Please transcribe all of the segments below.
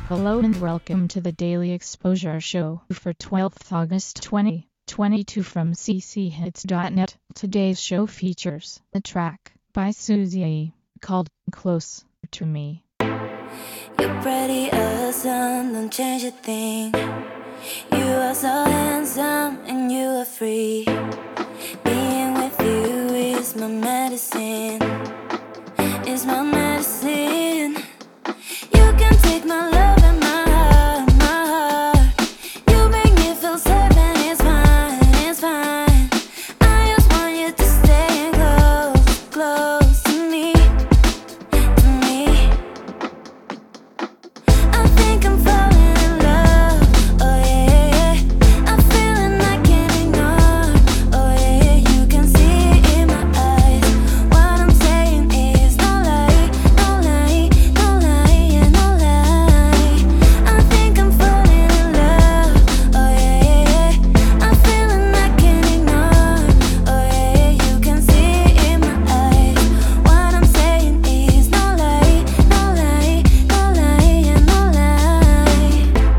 Hello and welcome to the Daily Exposure Show for 12th August 2022 from cchits.net. Today's show features a track by Susie called Close to Me. You're pretty awesome, don't change a thing. You are so handsome and you are free. Being with you is my medicine. Is my medicine. You can take my love and my heart. You make me feel safe and it's fine, it's fine. I just want you to stay close, close to me, to me. I think I'm falling in love, oh yeah. I'm feeling I can't ignore, oh yeah. You can see it in my eyes. What I'm saying is no lie, no lie, no lie, yeah, no lie. I think I'm falling in love, oh yeah. I'm feeling I can't ignore, oh yeah. You can see it in my eyes. What I'm saying is no lie, no lie, no lie, yeah, no lie.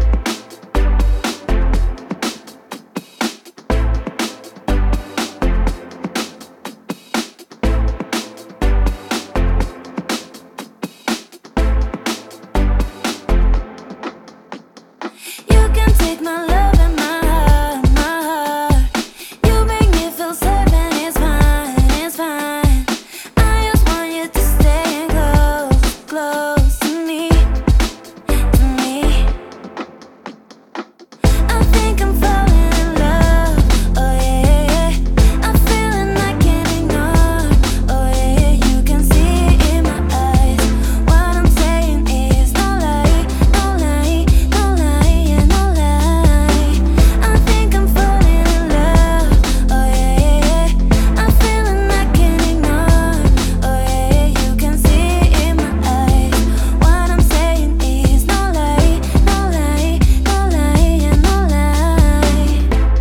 You can take my love and my heart. You make me feel safe and it's fine, it's fine. I just want you to stay close, close to me, to me. I think I'm falling in love, oh yeah. I'm feeling I can't ignore, oh yeah. You can see it in my eyes. What I'm saying is no lie, no lie, no lie, yeah, no lie. I think I'm falling in love, oh yeah. I'm feeling I can't ignore, oh yeah. You can see it in my eyes. What I'm saying is no lie, no lie, no lie, yeah, no lie.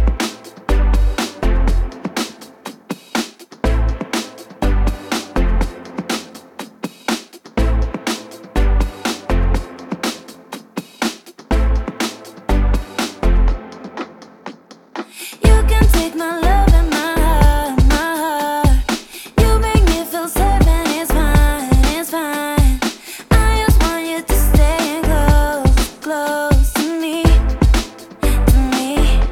You can take my love and my heart. You make me feel safe and it's fine, it's fine. I just want you to stay close, close to me, to me.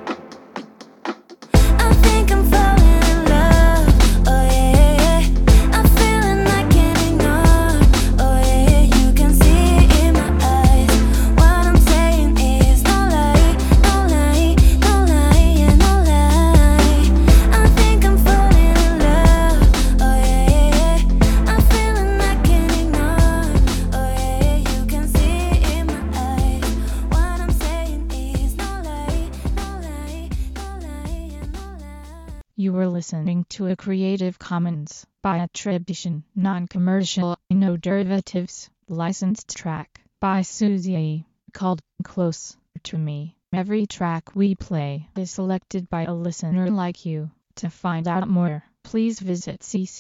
I think I'm falling in love, oh yeah. I'm feeling I can't ignore, oh yeah. You can see it in my eyes. What I'm saying is no lie, no lie, no lie, yeah, no lie. I think I'm falling in love, oh yeah. I'm feeling I can't ignore, oh yeah. You can see it in my eyes. What I'm saying is no lie, no lie, no lie, yeah, no lie. You were listening to a Creative Commons by attribution, non-commercial, no derivatives, licensed track by Susie called Close to Me. Every track we play is selected by a listener like you. To find out more, please visit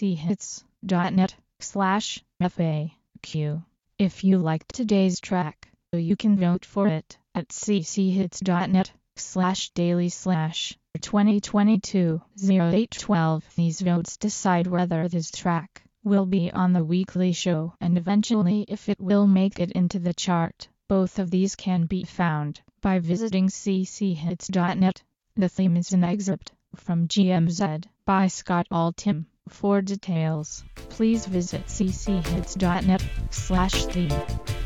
cchits.net/FAQ. If you liked today's track, you can vote for it at cchits.net/daily/2022-0812. These votes decide whether this track will be on the weekly show and eventually if it will make it into the chart. Both of these can be found by visiting cchits.net. The theme is an excerpt from GMZ by Scott Altham. For details, please visit cchits.net/theme.